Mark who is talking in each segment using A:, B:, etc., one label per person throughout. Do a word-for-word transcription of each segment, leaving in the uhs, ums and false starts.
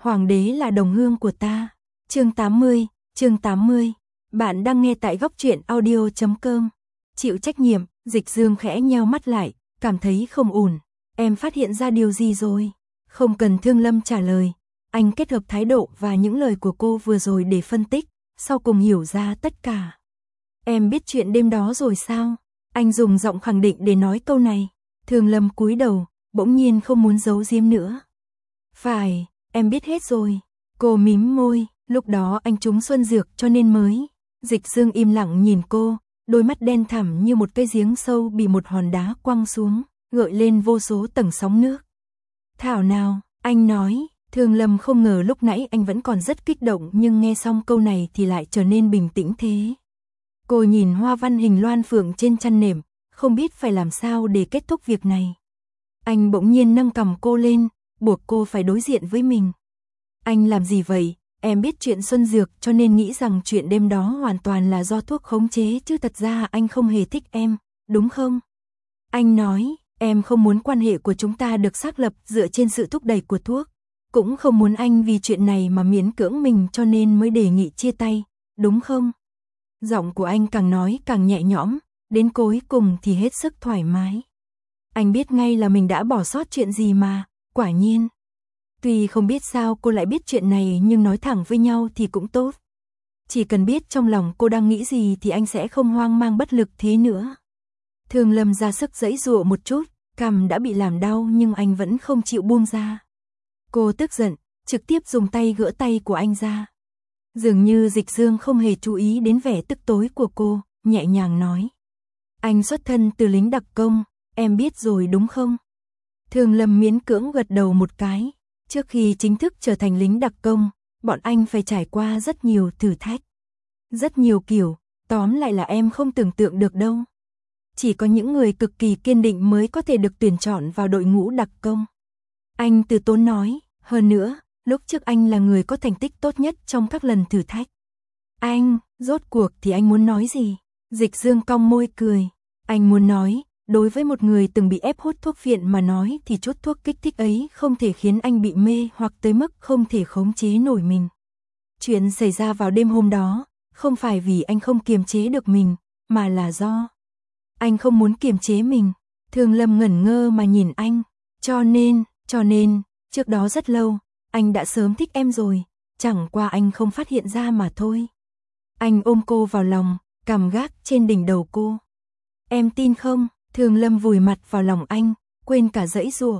A: Hoàng đế là đồng hương của ta. Chương tám mươi, chương tám mươi. Bạn đang nghe tại góc truyện audio chấm com. Chịu trách nhiệm, Dịch Dương khẽ nheo mắt lại, cảm thấy không ổn. Em phát hiện ra điều gì rồi? Không cần Thương Lâm trả lời. Anh kết hợp thái độ và những lời của cô vừa rồi để phân tích, sau cùng hiểu ra tất cả. Em biết chuyện đêm đó rồi sao? Anh dùng giọng khẳng định để nói câu này. Thương Lâm cúi đầu, bỗng nhiên không muốn giấu giếm nữa. Phải, em biết hết rồi. Cô mím môi, lúc đó anh trúng xuân dược cho nên mới. Dịch Dương im lặng nhìn cô, đôi mắt đen thẳm như một cái giếng sâu bị một hòn đá quăng xuống, gợi lên vô số tầng sóng nước. Thảo nào, anh nói. Thương Lâm không ngờ lúc nãy anh vẫn còn rất kích động, nhưng nghe xong câu này thì lại trở nên bình tĩnh thế. Cô nhìn hoa văn hình loan phượng trên chăn nệm, không biết phải làm sao để kết thúc việc này. Anh bỗng nhiên nâng cằm cô lên, buộc cô phải đối diện với mình. Anh làm gì vậy? Em biết chuyện xuân dược cho nên nghĩ rằng chuyện đêm đó hoàn toàn là do thuốc khống chế, chứ thật ra anh không hề thích em, đúng không? Anh nói, em không muốn quan hệ của chúng ta được xác lập dựa trên sự thúc đẩy của thuốc. Cũng không muốn anh vì chuyện này mà miễn cưỡng mình, cho nên mới đề nghị chia tay, đúng không? Giọng của anh càng nói càng nhẹ nhõm, đến cuối cùng thì hết sức thoải mái. Anh biết ngay là mình đã bỏ sót chuyện gì mà, quả nhiên. Tuy không biết sao cô lại biết chuyện này, nhưng nói thẳng với nhau thì cũng tốt. Chỉ cần biết trong lòng cô đang nghĩ gì thì anh sẽ không hoang mang bất lực thế nữa. Thương Lâm ra sức giãy giụa một chút, cằm đã bị làm đau nhưng anh vẫn không chịu buông ra. Cô tức giận, trực tiếp dùng tay gỡ tay của anh ra. Dường như Dịch Dương không hề chú ý đến vẻ tức tối của cô, nhẹ nhàng nói. Anh xuất thân từ lính đặc công, em biết rồi đúng không? Thương Lâm miễn cưỡng gật đầu một cái. Trước khi chính thức trở thành lính đặc công, bọn anh phải trải qua rất nhiều thử thách. Rất nhiều kiểu, tóm lại là em không tưởng tượng được đâu. Chỉ có những người cực kỳ kiên định mới có thể được tuyển chọn vào đội ngũ đặc công. Anh từ tốn nói, hơn nữa, lúc trước anh là người có thành tích tốt nhất trong các lần thử thách. Anh, rốt cuộc thì anh muốn nói gì? Dịch Dương cong môi cười. Anh muốn nói, đối với một người từng bị ép hút thuốc phiện mà nói thì chút thuốc kích thích ấy không thể khiến anh bị mê hoặc tới mức không thể khống chế nổi mình. Chuyện xảy ra vào đêm hôm đó, không phải vì anh không kiềm chế được mình, mà là do anh không muốn kiềm chế mình. Thương Lâm ngẩn ngơ mà nhìn anh. Cho nên, cho nên, trước đó rất lâu, anh đã sớm thích em rồi, chẳng qua anh không phát hiện ra mà thôi. Anh ôm cô vào lòng, cằm gác trên đỉnh đầu cô. Em tin không? Thương Lâm vùi mặt vào lòng anh, quên cả giãy giụa.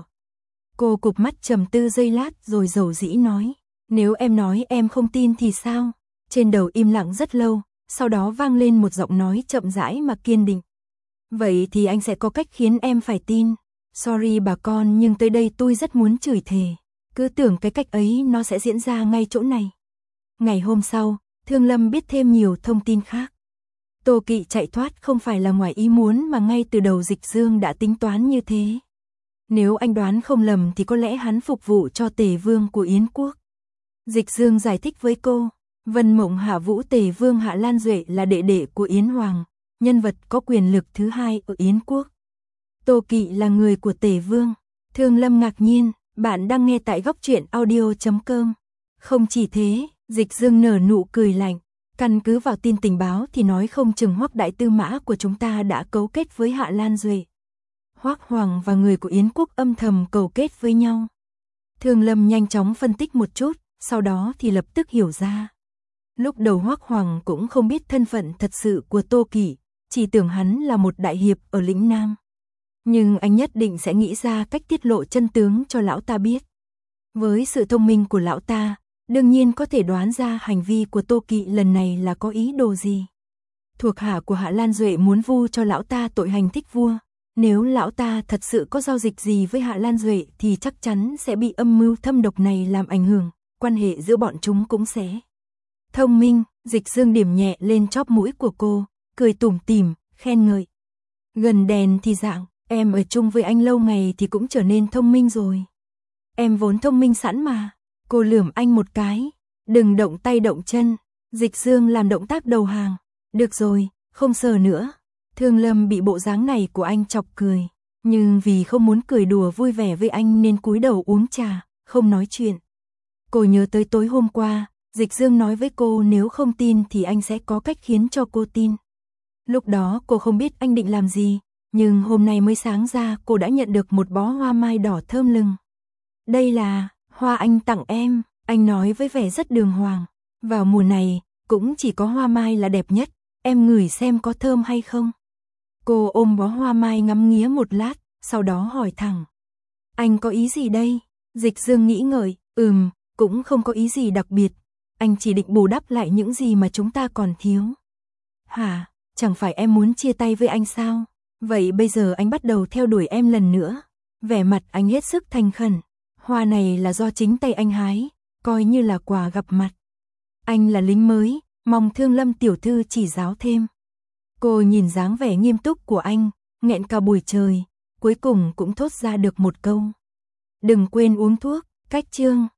A: Cô cụp mắt trầm tư giây lát rồi dầu dĩ nói, nếu em nói em không tin thì sao? Trên đầu im lặng rất lâu, sau đó vang lên một giọng nói chậm rãi mà kiên định. Vậy thì anh sẽ có cách khiến em phải tin. Sorry bà con, nhưng tới đây tôi rất muốn chửi thề. Cứ tưởng cái cách ấy nó sẽ diễn ra ngay chỗ này. Ngày hôm sau, Thương Lâm biết thêm nhiều thông tin khác. Tô Kỵ chạy thoát không phải là ngoài ý muốn mà ngay từ đầu Dịch Dương đã tính toán như thế. Nếu anh đoán không lầm thì có lẽ hắn phục vụ cho Tề Vương của Yến Quốc. Dịch Dương giải thích với cô, Vân Mộng Hạ Vũ Tề Vương Hạ Lan Duệ là đệ đệ của Yến Hoàng, nhân vật có quyền lực thứ hai ở Yến Quốc. Tô Kỵ là người của Tề Vương. Thương Lâm ngạc nhiên, bạn đang nghe tại góc truyện audio chấm com. Không chỉ thế, Dịch Dương nở nụ cười lạnh. Căn cứ vào tin tình báo thì nói không chừng Hoắc đại tư mã của chúng ta đã cấu kết với Hạ Lan Duệ. Hoắc Hoàng và người của Yến Quốc âm thầm cấu kết với nhau. Thương Lâm nhanh chóng phân tích một chút, sau đó thì lập tức hiểu ra. Lúc đầu Hoắc Hoàng cũng không biết thân phận thật sự của Tô Kỵ, chỉ tưởng hắn là một đại hiệp ở lĩnh Nam. Nhưng anh nhất định sẽ nghĩ ra cách tiết lộ chân tướng cho lão ta biết. Với sự thông minh của lão ta, đương nhiên có thể đoán ra hành vi của Tô Kỵ lần này là có ý đồ gì. Thuộc hạ của Hạ Lan Duệ muốn vu cho lão ta tội hành thích vua. Nếu lão ta thật sự có giao dịch gì với Hạ Lan Duệ thì chắc chắn sẽ bị âm mưu thâm độc này làm ảnh hưởng, quan hệ giữa bọn chúng cũng sẽ. Thông minh, Dịch Dương điểm nhẹ lên chóp mũi của cô, cười tủm tỉm, khen ngợi. Gần đèn thì dạng, em ở chung với anh lâu ngày thì cũng trở nên thông minh rồi. Em vốn thông minh sẵn mà. Cô lườm anh một cái. Đừng động tay động chân. Dịch Dương làm động tác đầu hàng. Được rồi, không sờ nữa. Thương Lâm bị bộ dáng này của anh chọc cười. Nhưng vì không muốn cười đùa vui vẻ với anh nên cúi đầu uống trà, không nói chuyện. Cô nhớ tới tối hôm qua, Dịch Dương nói với cô nếu không tin thì anh sẽ có cách khiến cho cô tin. Lúc đó cô không biết anh định làm gì, nhưng hôm nay mới sáng ra cô đã nhận được một bó hoa mai đỏ thơm lừng. Đây là hoa anh tặng em, anh nói với vẻ rất đường hoàng. Vào mùa này, cũng chỉ có hoa mai là đẹp nhất, em ngửi xem có thơm hay không. Cô ôm bó hoa mai ngắm nghía một lát, sau đó hỏi thẳng. Anh có ý gì đây? Dịch Dương nghĩ ngợi, ừm, cũng không có ý gì đặc biệt. Anh chỉ định bù đắp lại những gì mà chúng ta còn thiếu. Hả, chẳng phải em muốn chia tay với anh sao? Vậy bây giờ anh bắt đầu theo đuổi em lần nữa. Vẻ mặt anh hết sức thành khẩn. Hoa này là do chính tay anh hái, coi như là quà gặp mặt. Anh là lính mới, mong Thương Lâm tiểu thư chỉ giáo thêm. Cô nhìn dáng vẻ nghiêm túc của anh, nghẹn cả buổi trời, cuối cùng cũng thốt ra được một câu. Đừng quên uống thuốc, cách chương.